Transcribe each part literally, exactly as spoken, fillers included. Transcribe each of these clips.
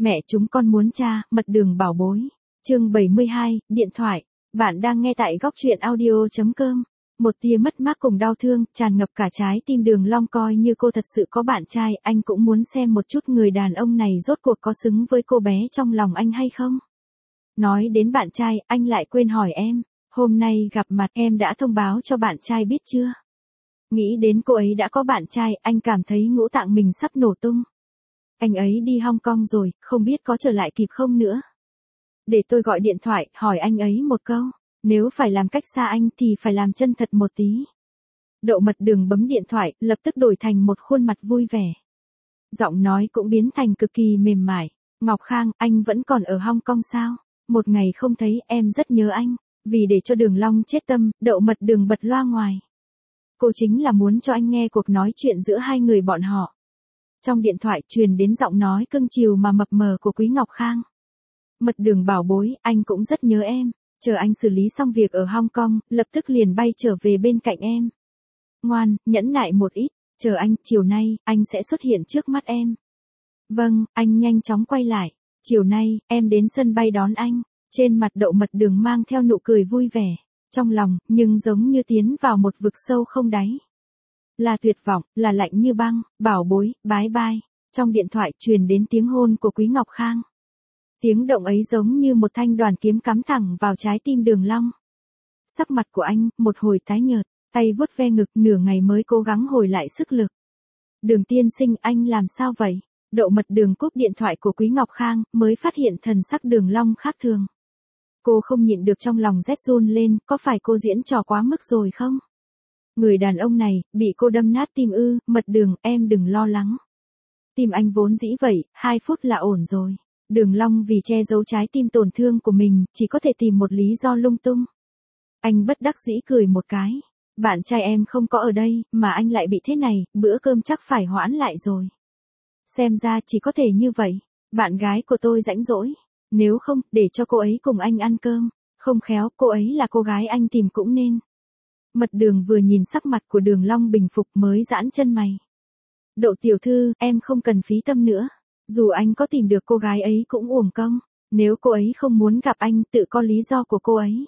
Mẹ chúng con muốn cha, mật đường bảo bối. Chương bảy mươi hai, điện thoại. Bạn đang nghe tại góc truyện audio chấm com. Một tia mất mát cùng đau thương, tràn ngập cả trái tim Đường Long. Coi như cô thật sự có bạn trai, anh cũng muốn xem một chút người đàn ông này rốt cuộc có xứng với cô bé trong lòng anh hay không. Nói đến bạn trai, anh lại quên hỏi em, hôm nay gặp mặt em đã thông báo cho bạn trai biết chưa? Nghĩ đến cô ấy đã có bạn trai, anh cảm thấy ngũ tạng mình sắp nổ tung. Anh ấy đi Hong Kong rồi, không biết có trở lại kịp không nữa. Để tôi gọi điện thoại, hỏi anh ấy một câu. Nếu phải làm cách xa anh thì phải làm chân thật một tí. Đậu Mật Đường bấm điện thoại, lập tức đổi thành một khuôn mặt vui vẻ. Giọng nói cũng biến thành cực kỳ mềm mại. Ngọc Khang, anh vẫn còn ở Hong Kong sao? Một ngày không thấy, em rất nhớ anh. Vì để cho Đường Long chết tâm, Đậu Mật Đường bật loa ngoài. Cô chính là muốn cho anh nghe cuộc nói chuyện giữa hai người bọn họ. Trong điện thoại truyền đến giọng nói cưng chiều mà mập mờ của Quý Ngọc Khang. Mật Đường bảo bối, anh cũng rất nhớ em. Chờ anh xử lý xong việc ở Hong Kong, lập tức liền bay trở về bên cạnh em. Ngoan, nhẫn nại một ít, chờ anh, chiều nay, anh sẽ xuất hiện trước mắt em. Vâng, anh nhanh chóng quay lại. Chiều nay, em đến sân bay đón anh. Trên mặt Đậu Mật Đường mang theo nụ cười vui vẻ. Trong lòng, nhưng giống như tiến vào một vực sâu không đáy. Là tuyệt vọng, là lạnh như băng, bảo bối, bái bai. Trong điện thoại truyền đến tiếng hôn của Quý Ngọc Khang. Tiếng động ấy giống như một thanh đoàn kiếm cắm thẳng vào trái tim Đường Long. Sắc mặt của anh, một hồi tái nhợt, tay vuốt ve ngực nửa ngày mới cố gắng hồi lại sức lực. Đường tiên sinh, anh làm sao vậy? Đậu Mật Đường cúp điện thoại của Quý Ngọc Khang, mới phát hiện thần sắc Đường Long khác thường. Cô không nhịn được trong lòng rét run lên, có phải cô diễn trò quá mức rồi không? Người đàn ông này, bị cô đâm nát tim ư? Mật Đường, em đừng lo lắng. Tim anh vốn dĩ vậy, hai phút là ổn rồi. Đường Long vì che giấu trái tim tổn thương của mình, chỉ có thể tìm một lý do lung tung. Anh bất đắc dĩ cười một cái. Bạn trai em không có ở đây, mà anh lại bị thế này, bữa cơm chắc phải hoãn lại rồi. Xem ra chỉ có thể như vậy. Bạn gái của tôi rãnh rỗi. Nếu không, để cho cô ấy cùng anh ăn cơm. Không khéo, cô ấy là cô gái anh tìm cũng nên. Mật Đường vừa nhìn sắc mặt của Đường Long bình phục mới giãn chân mày. Đậu tiểu thư, em không cần phí tâm nữa. Dù anh có tìm được cô gái ấy cũng uổng công. Nếu cô ấy không muốn gặp anh, tự có lý do của cô ấy.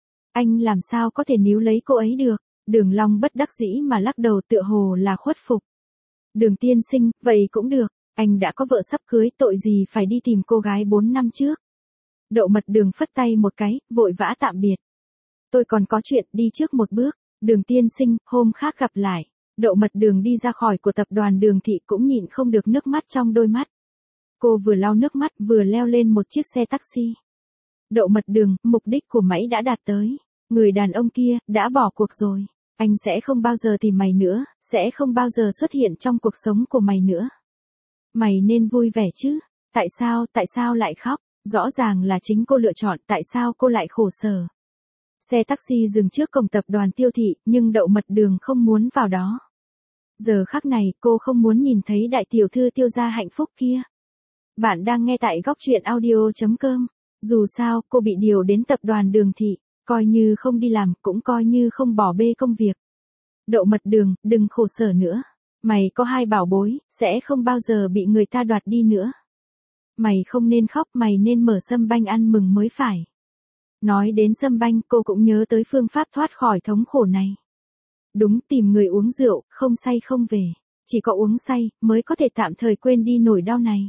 Anh làm sao có thể níu lấy cô ấy được? Đường Long bất đắc dĩ mà lắc đầu, tựa hồ là khuất phục. Đường tiên sinh, vậy cũng được. Anh đã có vợ sắp cưới, tội gì phải đi tìm cô gái bốn năm trước. Đậu Mật Đường phất tay một cái, vội vã tạm biệt. Tôi còn có chuyện, đi trước một bước. Đường tiên sinh, hôm khác gặp lại. Đậu Mật Đường đi ra khỏi của tập đoàn Đường Thị cũng nhịn không được nước mắt trong đôi mắt. Cô vừa lau nước mắt vừa leo lên một chiếc xe taxi. Đậu Mật Đường, mục đích của mày đã đạt tới. Người đàn ông kia, đã bỏ cuộc rồi. Anh sẽ không bao giờ tìm mày nữa, sẽ không bao giờ xuất hiện trong cuộc sống của mày nữa. Mày nên vui vẻ chứ. Tại sao, tại sao lại khóc? Rõ ràng là chính cô lựa chọn, tại sao cô lại khổ sở? Xe taxi dừng trước cổng tập đoàn Tiêu Thị, nhưng Đậu Mật Đường không muốn vào đó. Giờ khắc này, cô không muốn nhìn thấy đại tiểu thư Tiêu gia hạnh phúc kia. Bạn đang nghe tại góc truyện audio chấm com. Dù sao, cô bị điều đến tập đoàn Đường Thị, coi như không đi làm, cũng coi như không bỏ bê công việc. Đậu Mật Đường, đừng khổ sở nữa. Mày có hai bảo bối, sẽ không bao giờ bị người ta đoạt đi nữa. Mày không nên khóc, mày nên mở sâm banh ăn mừng mới phải. Nói đến sâm banh, cô cũng nhớ tới phương pháp thoát khỏi thống khổ này. Đúng, tìm người uống rượu, không say không về. Chỉ có uống say, mới có thể tạm thời quên đi nỗi đau này.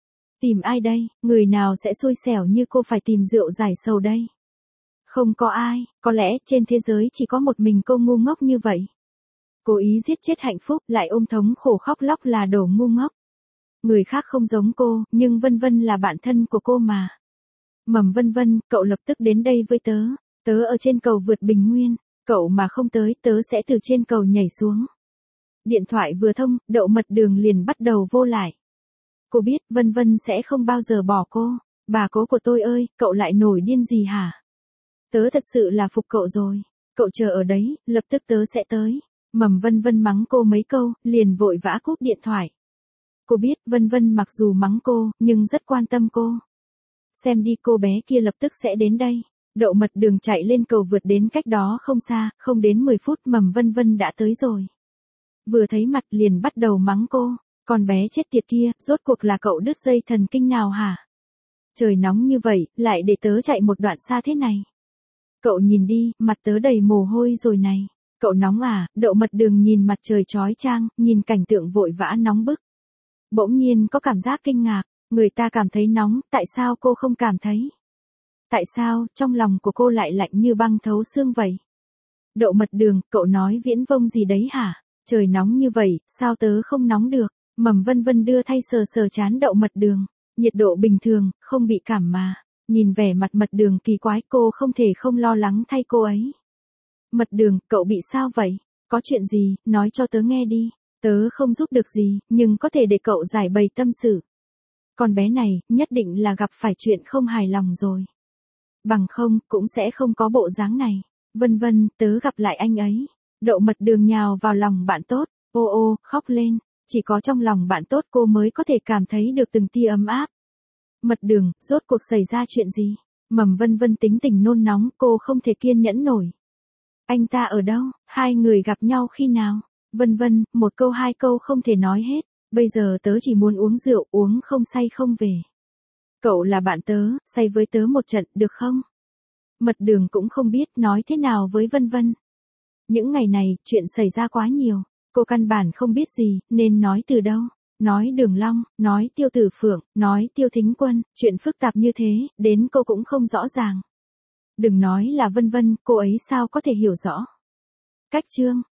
Tìm ai đây? Người nào sẽ xui xẻo như cô phải tìm rượu giải sầu đây? Không có ai, có lẽ trên thế giới chỉ có một mình cô ngu ngốc như vậy. Cố ý giết chết hạnh phúc, lại ôm thống khổ khóc lóc là đồ ngu ngốc. Người khác không giống cô, nhưng Vân Vân là bạn thân của cô mà. Mầm Vân Vân, cậu lập tức đến đây với tớ. Tớ ở trên cầu vượt bình nguyên, cậu mà không tới, tớ sẽ từ trên cầu nhảy xuống. Điện thoại vừa thông, Đậu Mật Đường liền bắt đầu vô lại. Cô biết, Vân Vân sẽ không bao giờ bỏ cô. Bà cố của tôi ơi, cậu lại nổi điên gì hả? Tớ thật sự là phục cậu rồi. Cậu chờ ở đấy, lập tức tớ sẽ tới. Mầm Vân Vân mắng cô mấy câu, liền vội vã cúp điện thoại. Cô biết, Vân Vân mặc dù mắng cô, nhưng rất quan tâm cô. Xem đi, cô bé kia lập tức sẽ đến đây. Đậu Mật Đường chạy lên cầu vượt đến cách đó không xa, không đến mười phút Mầm Vân Vân đã tới rồi. Vừa thấy mặt liền bắt đầu mắng cô. Con bé chết tiệt kia, rốt cuộc là cậu đứt dây thần kinh nào hả? Trời nóng như vậy, lại để tớ chạy một đoạn xa thế này. Cậu nhìn đi, mặt tớ đầy mồ hôi rồi này. Cậu nóng à? Đậu Mật Đường nhìn mặt trời chói chang, nhìn cảnh tượng vội vã nóng bức. Bỗng nhiên có cảm giác kinh ngạc, người ta cảm thấy nóng, tại sao cô không cảm thấy? Tại sao, trong lòng của cô lại lạnh như băng thấu xương vậy? Đậu Mật Đường, cậu nói viễn vông gì đấy hả? Trời nóng như vậy, sao tớ không nóng được? Mầm Vân Vân đưa thay sờ sờ chán Đậu Mật Đường. Nhiệt độ bình thường, không bị cảm mà. Nhìn vẻ mặt Mật Đường kỳ quái, cô không thể không lo lắng thay cô ấy. Mật Đường, cậu bị sao vậy? Có chuyện gì, nói cho tớ nghe đi. Tớ không giúp được gì, nhưng có thể để cậu giải bày tâm sự. Con bé này, nhất định là gặp phải chuyện không hài lòng rồi. Bằng không, cũng sẽ không có bộ dáng này. Vân Vân, tớ gặp lại anh ấy. Đậu Mật Đường nhào vào lòng bạn tốt, ô ô, khóc lên. Chỉ có trong lòng bạn tốt cô mới có thể cảm thấy được từng tia ấm áp. Mật Đường, rốt cuộc xảy ra chuyện gì? Mầm Vân Vân tính tình nôn nóng, cô không thể kiên nhẫn nổi. Anh ta ở đâu? Hai người gặp nhau khi nào? Vân Vân, một câu hai câu không thể nói hết. Bây giờ tớ chỉ muốn uống rượu, uống không say không về. Cậu là bạn tớ, say với tớ một trận, được không? Mật Đường cũng không biết nói thế nào với Vân Vân. Những ngày này, chuyện xảy ra quá nhiều. Cô căn bản không biết gì, nên nói từ đâu. Nói Đường Long, nói Tiêu Tử Phượng, nói Tiêu Thính Quân, chuyện phức tạp như thế, đến cô cũng không rõ ràng. Đừng nói là Vân Vân, cô ấy sao có thể hiểu rõ. Cách chương